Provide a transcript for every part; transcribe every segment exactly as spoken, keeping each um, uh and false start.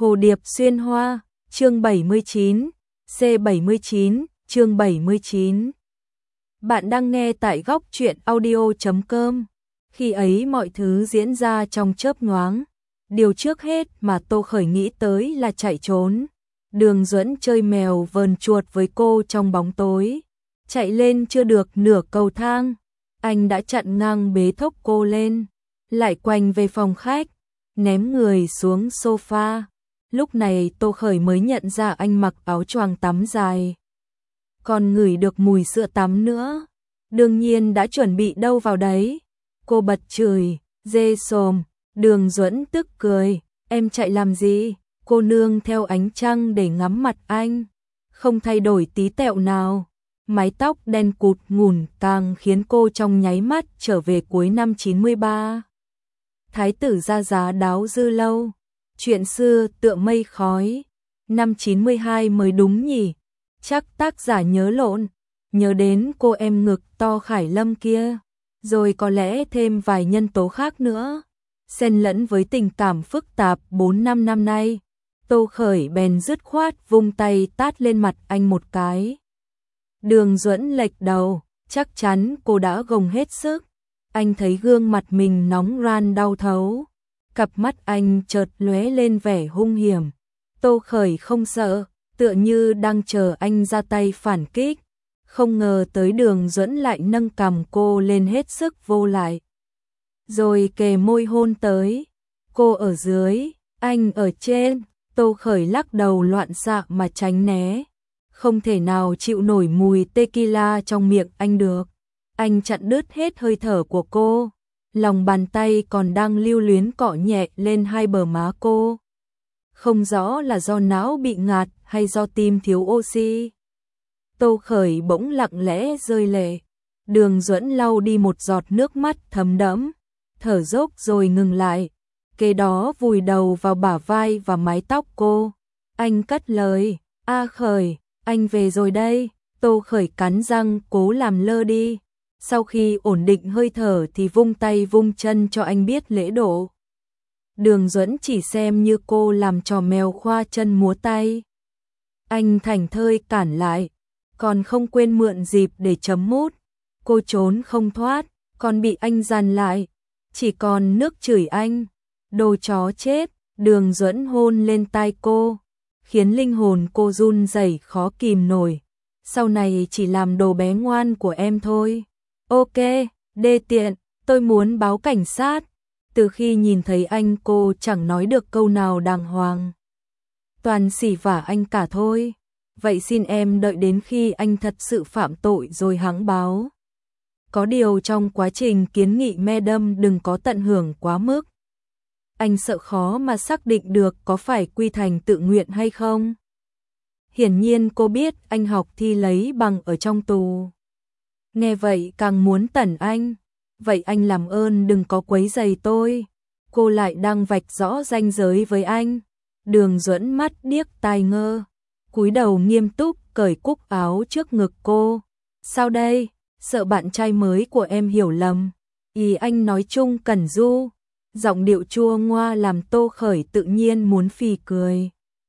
Hồ điệp xuyên hoa, chương bảy mươi chín, C bảy mươi chín, chương bảy mươi chín. Bạn đang nghe tại góc truyện audio chấm com. Khi ấy mọi thứ diễn ra trong chớp nhoáng. Điều trước hết mà Tô Khởi nghĩ tới là chạy trốn. Đường Duẫn chơi mèo vờn chuột với cô trong bóng tối. Chạy lên chưa được nửa cầu thang, anh đã chặn ngang bế thốc cô lên, lại quanh về phòng khách, ném người xuống sofa. Lúc này Tô Khởi mới nhận ra anh mặc áo choàng tắm dài, còn ngửi được mùi sữa tắm nữa. Đương nhiên đã chuẩn bị đâu vào đấy. Cô bật chửi, dê xồm. Đường Duẫn tức cười, em chạy làm gì? Cô nương theo ánh trăng để ngắm mặt anh, không thay đổi tí tẹo nào. Mái tóc đen cụt ngủn càng khiến cô trong nháy mắt trở về cuối năm chín mươi ba. Thái tử ra giá đáo dư lâu, chuyện xưa tựa mây khói. Năm chín mươi hai mới đúng nhỉ? Chắc tác giả nhớ lộn, nhớ đến cô em ngực to Khải Lâm kia, rồi có lẽ thêm vài nhân tố khác nữa, xen lẫn với tình cảm phức tạp bốn năm năm nay. Tô Khởi bèn dứt khoát vung tay tát lên mặt anh một cái. Đường Duẫn lệch đầu, chắc chắn cô đã gồng hết sức. Anh thấy gương mặt mình nóng ran đau thấu, cặp mắt anh chợt lóe lên vẻ hung hiểm. Tô Khởi không sợ, tựa như đang chờ anh ra tay phản kích. Không ngờ tới Đường Duẫn lại nâng cằm cô lên hết sức vô lại, rồi kề môi hôn tới. Cô ở dưới, anh ở trên. Tô Khởi lắc đầu loạn xạ mà tránh né, không thể nào chịu nổi mùi tequila trong miệng anh được. Anh chặn đứt hết hơi thở của cô, lòng bàn tay còn đang lưu luyến cọ nhẹ lên hai bờ má cô. Không rõ là do não bị ngạt hay do tim thiếu oxy. Tô Khởi bỗng lặng lẽ rơi lệ. Đường Duẫn lau đi một giọt nước mắt thấm đẫm, thở dốc rồi ngừng lại, kế đó vùi đầu vào bả vai và mái tóc cô. Anh cất lời, A Khởi, anh về rồi đây. Tô Khởi cắn răng cố làm lơ đi. Sau khi ổn định hơi thở thì vung tay vung chân cho anh biết lễ độ. Đường Duẫn chỉ xem như cô làm trò mèo khoa chân múa tay. Anh thảnh thơi cản lại, còn không quên mượn dịp để chấm mút. Cô trốn không thoát, còn bị anh giàn lại, chỉ còn nước chửi anh, đồ chó chết. Đường Duẫn hôn lên tai cô, khiến linh hồn cô run rẩy khó kìm nổi. Sau này chỉ làm đồ bé ngoan của em thôi. Ok, đê tiện, tôi muốn báo cảnh sát. Từ khi nhìn thấy anh cô chẳng nói được câu nào đàng hoàng, toàn xỉ vả anh cả thôi. Vậy xin em đợi đến khi anh thật sự phạm tội rồi hẵng báo. Có điều trong quá trình kiến nghị Madam đừng có tận hưởng quá mức. Anh sợ khó mà xác định được có phải quy thành tự nguyện hay không. Hiển nhiên cô biết anh học thi lấy bằng ở trong tù. Nghe vậy càng muốn tẩn anh. Vậy anh làm ơn đừng có quấy rầy tôi. Cô lại đang vạch rõ ranh giới với anh. Đường Duẫn mắt điếc tai ngơ, cúi đầu nghiêm túc cởi cúc áo trước ngực cô. Sao đây? Sợ bạn trai mới của em hiểu lầm. Ý anh nói chung cẩn du. Giọng điệu chua ngoa làm Tô Khởi tự nhiên muốn phì cười.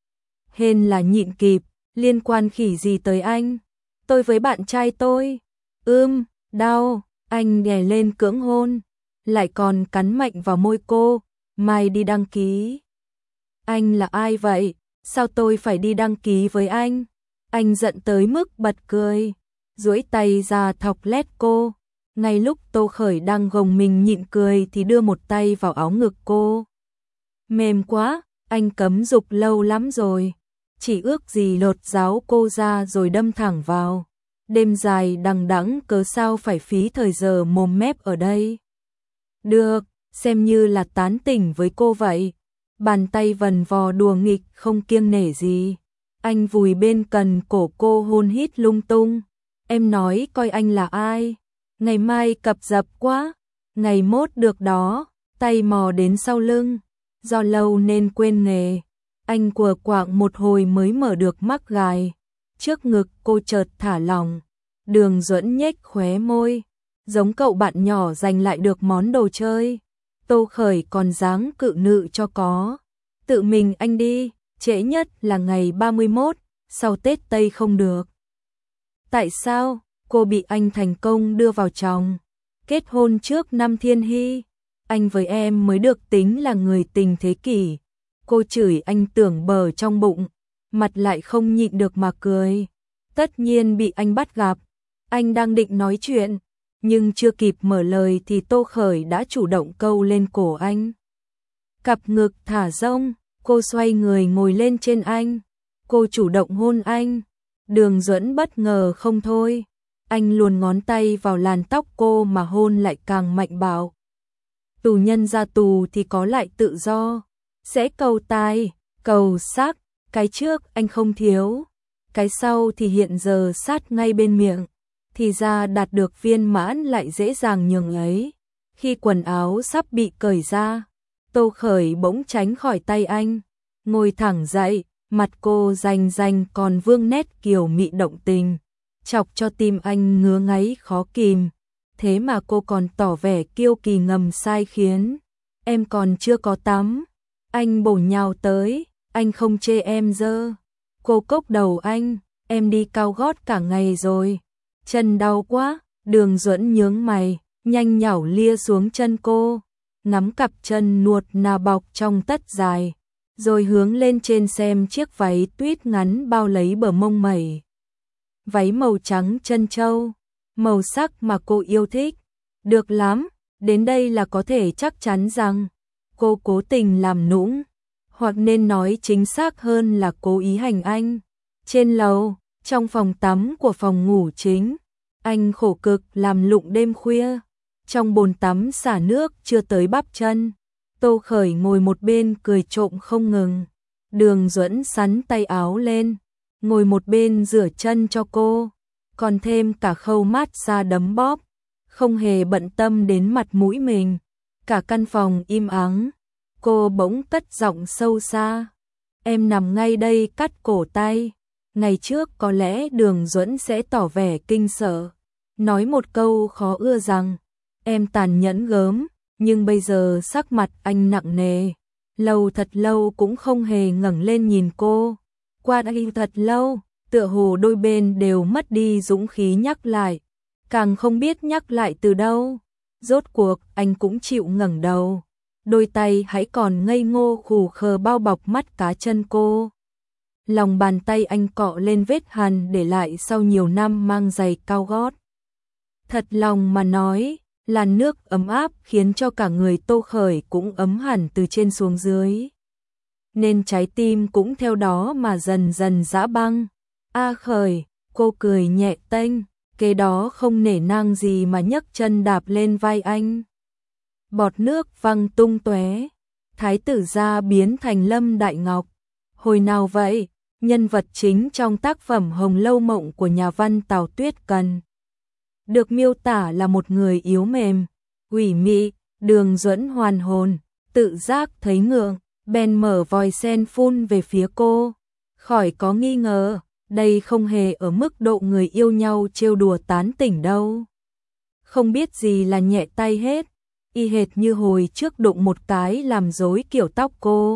Hên là nhịn kịp, liên quan khỉ gì tới anh? Tôi với bạn trai tôi. Ưm, đau. Anh đè lên cưỡng hôn, lại còn cắn mạnh vào môi cô. Mai đi đăng ký. Anh là ai vậy? Sao tôi phải đi đăng ký với anh? Anh giận tới mức bật cười, duỗi tay ra thọc lét cô. Ngay lúc Tô Khởi đang gồng mình nhịn cười thì đưa một tay vào áo ngực cô. Mềm quá, anh cấm dục lâu lắm rồi. Chỉ ước gì lột ráo cô ra rồi đâm thẳng vào. Đêm dài đằng đẵng cớ sao phải phí thời giờ mồm mép ở đây. Được, xem như là tán tỉnh với cô vậy. Bàn tay vần vò đùa nghịch không kiêng nể gì. Anh vùi bên cần cổ cô hôn hít lung tung. Em nói coi anh là ai? Ngày mai cập dập quá. Ngày mốt được đó. Tay mò đến sau lưng, do lâu nên quên nghề. Anh quờ quạng một hồi mới mở được mắc gài. Trước ngực cô chợt thả lỏng. Đường Duẫn nhếch khóe môi, giống cậu bạn nhỏ giành lại được món đồ chơi. Tô Khởi còn dáng cự nữ cho có. Tự mình anh đi. trễ nhất là ngày ba mươi mốt, sau Tết Tây không được. Tại sao? Cô bị anh thành công đưa vào chồng, kết hôn trước năm Thiên Hy. Anh với em mới được tính là người tình thế kỷ. Cô chửi anh tưởng bờ trong bụng, mặt lại không nhịn được mà cười. Tất nhiên bị anh bắt gặp. Anh đang định nói chuyện, nhưng chưa kịp mở lời thì Tô Khởi đã chủ động câu lên cổ anh. Cặp ngực thả rông, cô xoay người ngồi lên trên anh. Cô chủ động hôn anh. Đường Duẫn bất ngờ không thôi. Anh luồn ngón tay vào làn tóc cô mà hôn lại càng mạnh bạo. Tù nhân ra tù thì có lại tự do. Sẽ cầu tài, cầu sắc. Cái trước anh không thiếu, cái sau thì hiện giờ sát ngay bên miệng. Thì ra đạt được viên mãn lại dễ dàng nhường ấy. Khi quần áo sắp bị cởi ra, Tô Khởi bỗng tránh khỏi tay anh, ngồi thẳng dậy, mặt cô rành rành còn vương nét kiều mị động tình, chọc cho tim anh ngứa ngáy khó kìm. Thế mà cô còn tỏ vẻ kiêu kỳ ngầm sai khiến. Em còn chưa có tắm. Anh bổ nhào tới, anh không chê em dơ. Cô cốc đầu anh, em đi cao gót cả ngày rồi. Chân đau quá. Đường Duẫn nhướng mày, nhanh nhảu lia xuống chân cô, nắm cặp chân nuột nà bọc trong tất dài, rồi hướng lên trên xem chiếc váy tuyết ngắn bao lấy bờ mông mẩy. Váy màu trắng trân châu, màu sắc mà cô yêu thích. Được lắm, đến đây là có thể chắc chắn rằng cô cố tình làm nũng, hoặc nên nói chính xác hơn là cố ý hành anh. Trên lầu, trong phòng tắm của phòng ngủ chính, anh khổ cực làm lụng đêm khuya, trong bồn tắm xả nước chưa tới bắp chân. Tô Khởi ngồi một bên cười trộm không ngừng. Đường Duẫn sắn tay áo lên, ngồi một bên rửa chân cho cô, còn thêm cả khâu mát xa đấm bóp, không hề bận tâm đến mặt mũi mình. Cả căn phòng im ắng, cô bỗng cất giọng sâu xa. Em nằm ngay đây cắt cổ tay. Ngày trước có lẽ Đường Duẫn sẽ tỏ vẻ kinh sợ, nói một câu khó ưa rằng em tàn nhẫn gớm, nhưng bây giờ sắc mặt anh nặng nề, lâu thật lâu cũng không hề ngẩng lên nhìn cô. Qua đây thật lâu, tựa hồ đôi bên đều mất đi dũng khí nhắc lại, càng không biết nhắc lại từ đâu. Rốt cuộc anh cũng chịu ngẩng đầu, đôi tay hãy còn ngây ngô khù khờ bao bọc mắt cá chân cô. Lòng bàn tay anh cọ lên vết hằn để lại sau nhiều năm mang giày cao gót. Thật lòng mà nói, làn nước ấm áp khiến cho cả người Tô Khởi cũng ấm hẳn từ trên xuống dưới, nên trái tim cũng theo đó mà dần dần giã băng. A Khởi, cô cười nhẹ tênh, kế đó không nể nang gì mà nhấc chân đạp lên vai anh. Bọt nước văng tung tóe, thái tử gia biến thành Lâm Đại Ngọc. Hồi nào vậy? Nhân vật chính trong tác phẩm Hồng Lâu Mộng của nhà văn Tào Tuyết Cần được miêu tả là một người yếu mềm, ủy mị. Đường Duẫn hoàn hồn, tự giác thấy ngượng, bèn mở vòi sen phun về phía cô. Khỏi có nghi ngờ, đây không hề ở mức độ người yêu nhau trêu đùa tán tỉnh đâu. Không biết gì là nhẹ tay hết, y hệt như hồi trước đụng một cái làm rối kiểu tóc cô.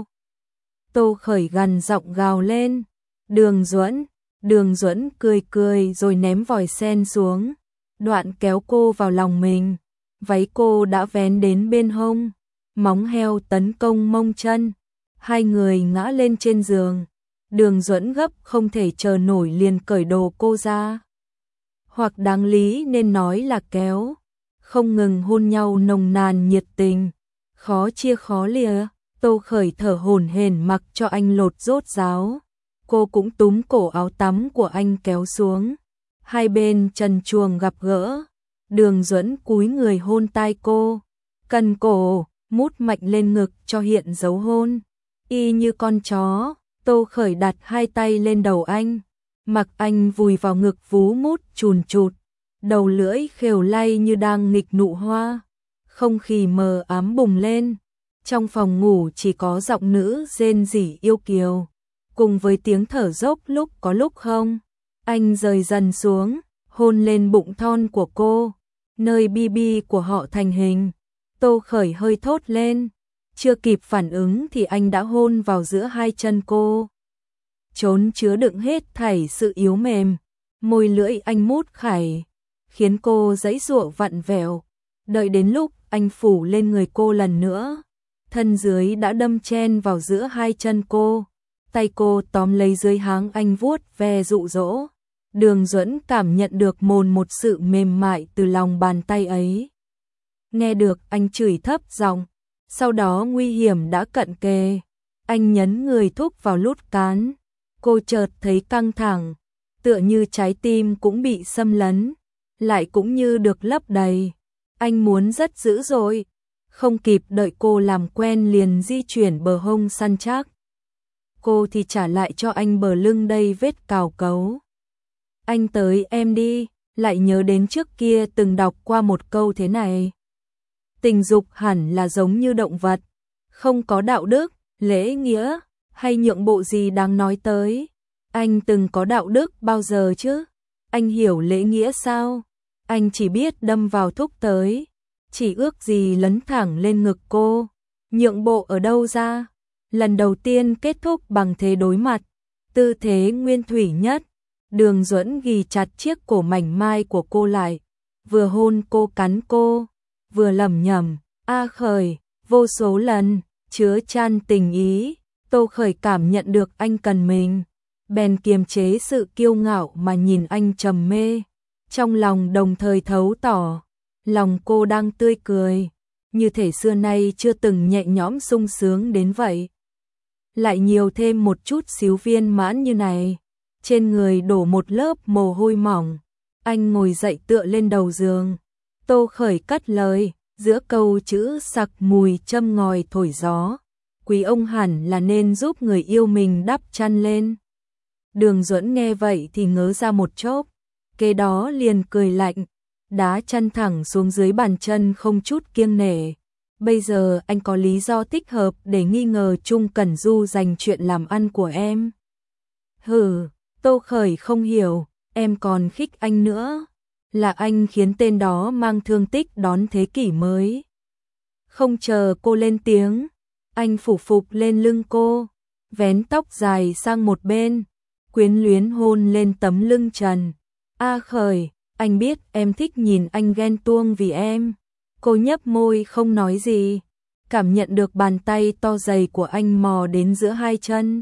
Tô Khởi gằn giọng gào lên. Đường Duẫn, Đường Duẫn cười cười rồi ném vòi sen xuống, đoạn kéo cô vào lòng mình. Váy cô đã vén đến bên hông, móng heo tấn công mông chân. Hai người ngã lên trên giường. Đường Duẫn gấp không thể chờ nổi liền cởi đồ cô ra. Hoặc đáng lý nên nói là kéo, không ngừng hôn nhau nồng nàn nhiệt tình, khó chia khó lìa. Tô Khởi thở hổn hển mặc cho anh lột rốt ráo. Cô cũng túm cổ áo tắm của anh kéo xuống. Hai bên trần truồng gặp gỡ. Đường Duẫn cúi người hôn tai cô, cần cổ, mút mạnh lên ngực cho hiện dấu hôn. Y như con chó, Tô Khởi đặt hai tay lên đầu anh, mặc anh vùi vào ngực vú mút chùn chụt, đầu lưỡi khều lay như đang nghịch nụ hoa. Không khí mờ ám bùng lên. Trong phòng ngủ chỉ có giọng nữ rên rỉ yêu kiều, cùng với tiếng thở dốc lúc có lúc không. Anh rời dần xuống, hôn lên bụng thon của cô, nơi bi bi của họ thành hình. Tô Khởi hơi thốt lên, chưa kịp phản ứng thì anh đã hôn vào giữa hai chân cô. trốn chứa đựng hết thảy sự yếu mềm. Môi lưỡi anh mút khải, khiến cô giãy giụa vặn vẹo. Đợi đến lúc anh phủ lên người cô lần nữa, thân dưới đã đâm chen vào giữa hai chân cô. Tay cô tóm lấy dưới háng anh vuốt ve dụ dỗ. Đường Duẫn cảm nhận được mồn một sự mềm mại từ lòng bàn tay ấy. Nghe được anh chửi thấp giọng, sau đó nguy hiểm đã cận kề. Anh nhấn người thúc vào lút cán. Cô chợt thấy căng thẳng, tựa như trái tim cũng bị xâm lấn, lại cũng như được lấp đầy. Anh muốn rất dữ dội, không kịp đợi cô làm quen liền di chuyển bờ hông săn chắc. Cô thì trả lại cho anh bờ lưng đầy vết cào cấu. Anh tới em đi, lại nhớ đến trước kia từng đọc qua một câu thế này. Tình dục hẳn là giống như động vật, không có đạo đức, lễ nghĩa, hay nhượng bộ gì đáng nói tới. Anh từng có đạo đức bao giờ chứ? Anh hiểu lễ nghĩa sao? Anh chỉ biết đâm vào thúc tới, chỉ ước gì lấn thẳng lên ngực cô. Nhượng bộ ở đâu ra? Lần đầu tiên kết thúc bằng thế đối mặt, tư thế nguyên thủy nhất. Đường Duẫn ghì chặt chiếc cổ mảnh mai của cô lại, vừa hôn cô cắn cô, vừa lẩm nhẩm, A Khởi, vô số lần, chứa chan tình ý. Tô Khởi cảm nhận được anh cần mình, bèn kiềm chế sự kiêu ngạo mà nhìn anh trầm mê. Trong lòng đồng thời thấu tỏ, lòng cô đang tươi cười, như thể xưa nay chưa từng nhẹ nhõm sung sướng đến vậy. Lại nhiều thêm một chút xíu viên mãn như này. Trên người đổ một lớp mồ hôi mỏng, anh ngồi dậy tựa lên đầu giường. Tô Khởi cất lời, giữa câu chữ sặc mùi châm ngòi thổi gió. Quý ông hẳn là nên giúp người yêu mình đắp chăn lên. Đường Duẫn nghe vậy thì ngớ ra một chốc, kế đó liền cười lạnh, đá chân thẳng xuống dưới bàn chân không chút kiêng nể. Bây giờ anh có lý do thích hợp để nghi ngờ Trung Cẩn Du dành chuyện làm ăn của em. Hừ, Tô Khởi không hiểu, em còn khích anh nữa. Là anh khiến tên đó mang thương tích đón thế kỷ mới. Không chờ cô lên tiếng, anh phủ phục lên lưng cô, vén tóc dài sang một bên, quyến luyến hôn lên tấm lưng trần. A Khởi, anh biết em thích nhìn anh ghen tuông vì em. Cô nhấp môi không nói gì, cảm nhận được bàn tay to dày của anh mò đến giữa hai chân.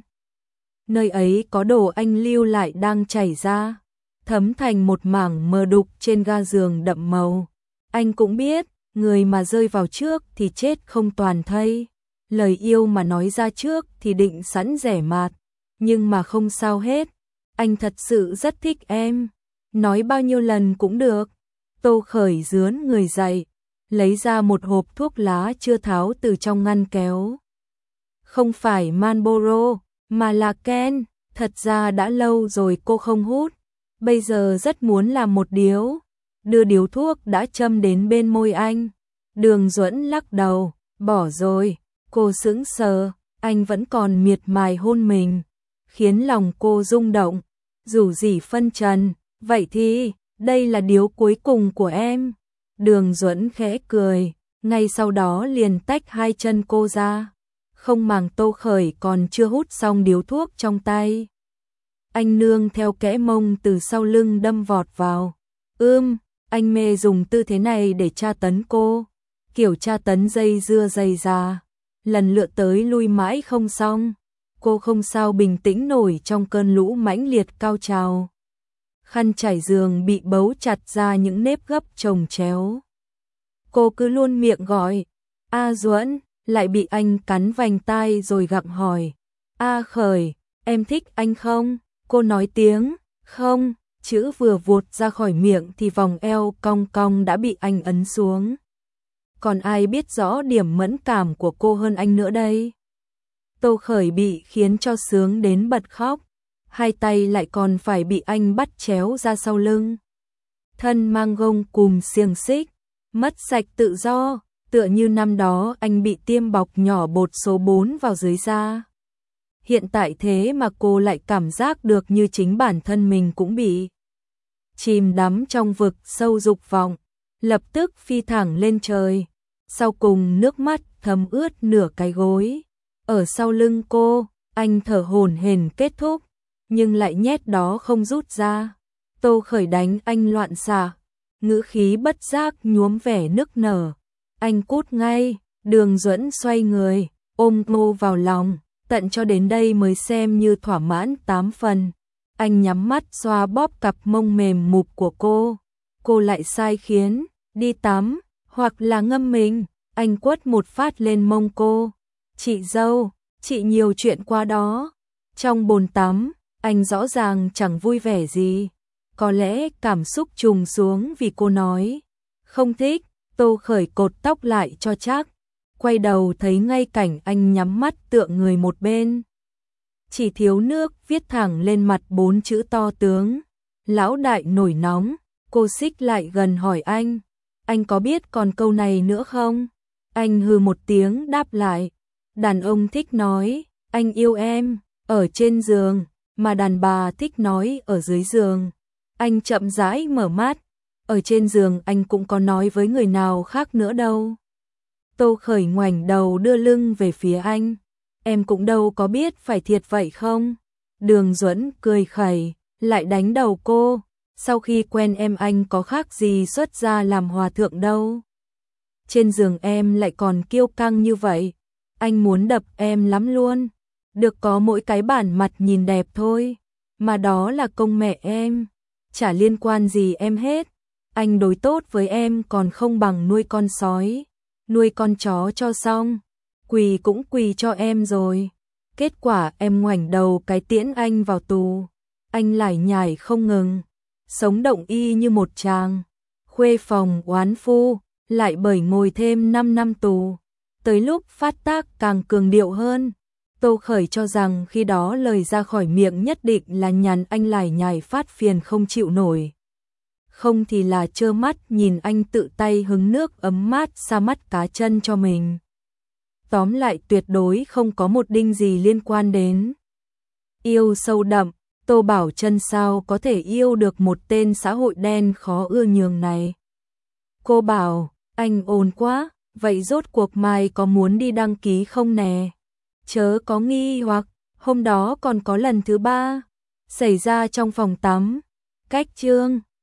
Nơi ấy có đồ anh lưu lại đang chảy ra, thấm thành một mảng mờ đục trên ga giường đậm màu. Anh cũng biết, người mà rơi vào trước thì chết không toàn thây. Lời yêu mà nói ra trước thì định sẵn rẻ mạt, nhưng mà không sao hết. Anh thật sự rất thích em, nói bao nhiêu lần cũng được. Tô Khởi dướn người dậy, lấy ra một hộp thuốc lá chưa tháo từ trong ngăn kéo. Không phải Marlboro, mà là Ken. Thật ra đã lâu rồi cô không hút, bây giờ rất muốn làm một điếu. Đưa điếu thuốc đã châm đến bên môi anh. Đường Duẫn lắc đầu, bỏ rồi. Cô sững sờ, anh vẫn còn miệt mài hôn mình, khiến lòng cô rung động. Dù gì phân trần, vậy thì, đây là điếu cuối cùng của em. Đường Duẫn khẽ cười, ngay sau đó liền tách hai chân cô ra. Không màng Tô Khởi còn chưa hút xong điếu thuốc trong tay. Anh nương theo kẽ mông từ sau lưng đâm vọt vào. Ưm, anh mê dùng tư thế này để tra tấn cô. Kiểu tra tấn dây dưa dày già, lần lượt tới lui mãi không xong. Cô không sao bình tĩnh nổi trong cơn lũ mãnh liệt cao trào. Khăn trải giường bị bấu chặt ra những nếp gấp chồng chéo. Cô cứ luôn miệng gọi, A Duẫn, lại bị anh cắn vành tai rồi gặng hỏi. A Khởi, em thích anh không? Cô nói tiếng, không, chữ vừa vụt ra khỏi miệng thì vòng eo cong cong đã bị anh ấn xuống. Còn ai biết rõ điểm mẫn cảm của cô hơn anh nữa đây? Tô Khởi bị khiến cho sướng đến bật khóc, hai tay lại còn phải bị anh bắt chéo ra sau lưng. Thân mang gông cùm xiềng xích, mất sạch tự do, tựa như năm đó anh bị tiêm bọc nhỏ bột số bốn vào dưới da. Hiện tại thế mà cô lại cảm giác được như chính bản thân mình cũng bị chìm đắm trong vực sâu dục vọng, lập tức phi thẳng lên trời. Sau cùng nước mắt thấm ướt nửa cái gối. Ở sau lưng cô, anh thở hổn hển kết thúc, nhưng lại nhét đó không rút ra. Tô Khởi đánh anh loạn xạ, ngữ khí bất giác nhuốm vẻ nức nở. Anh cút ngay, Đường Duẫn xoay người, ôm cô vào lòng, tận cho đến đây mới xem như thỏa mãn tám phần. Anh nhắm mắt xoa bóp cặp mông mềm mụp của cô. Cô lại sai khiến, đi tắm, hoặc là ngâm mình. Anh quất một phát lên mông cô. Chị dâu, chị nhiều chuyện qua đó. Trong bồn tắm, anh rõ ràng chẳng vui vẻ gì. Có lẽ cảm xúc trùng xuống vì cô nói không thích. Tô Khởi cột tóc lại cho chắc, quay đầu thấy ngay cảnh anh nhắm mắt tựa người một bên. Chỉ thiếu nước viết thẳng lên mặt bốn chữ to tướng. Lão đại nổi nóng. Cô xích lại gần hỏi anh, anh có biết còn câu này nữa không? Anh hừ một tiếng đáp lại, đàn ông thích nói, anh yêu em, ở trên giường, mà đàn bà thích nói ở dưới giường. Anh chậm rãi mở mắt, ở trên giường anh cũng có nói với người nào khác nữa đâu. Tô Khởi ngoảnh đầu đưa lưng về phía anh, em cũng đâu có biết phải thiệt vậy không? Đường Duẫn cười khẩy, lại đánh đầu cô. Sau khi quen em anh có khác gì xuất gia làm hòa thượng đâu. Trên giường em lại còn kiêu căng như vậy. Anh muốn đập em lắm luôn. Được có mỗi cái bản mặt nhìn đẹp thôi. Mà đó là công mẹ em. Chả liên quan gì em hết. Anh đối tốt với em còn không bằng nuôi con sói. Nuôi con chó cho xong. Quỳ cũng quỳ cho em rồi. Kết quả em ngoảnh đầu cái tiễn anh vào tù. Anh lải nhải không ngừng. Sống động y như một chàng khuê phòng oán phu, lại bởi ngồi thêm năm năm tù. Tới lúc phát tác càng cường điệu hơn. Tô Khởi cho rằng khi đó lời ra khỏi miệng nhất định là nhằn anh lải nhải phát phiền không chịu nổi. Không thì là trơ mắt nhìn anh tự tay hứng nước ấm mát xa mắt cá chân cho mình. Tóm lại tuyệt đối không có một đinh gì liên quan đến yêu sâu đậm. Tô Bảo Trân sao có thể yêu được một tên xã hội đen khó ưa nhường này. Cô bảo, anh ồn quá, vậy rốt cuộc mai có muốn đi đăng ký không nè? Chớ có nghi hoặc, hôm đó còn có lần thứ ba, xảy ra trong phòng tắm. Cách chương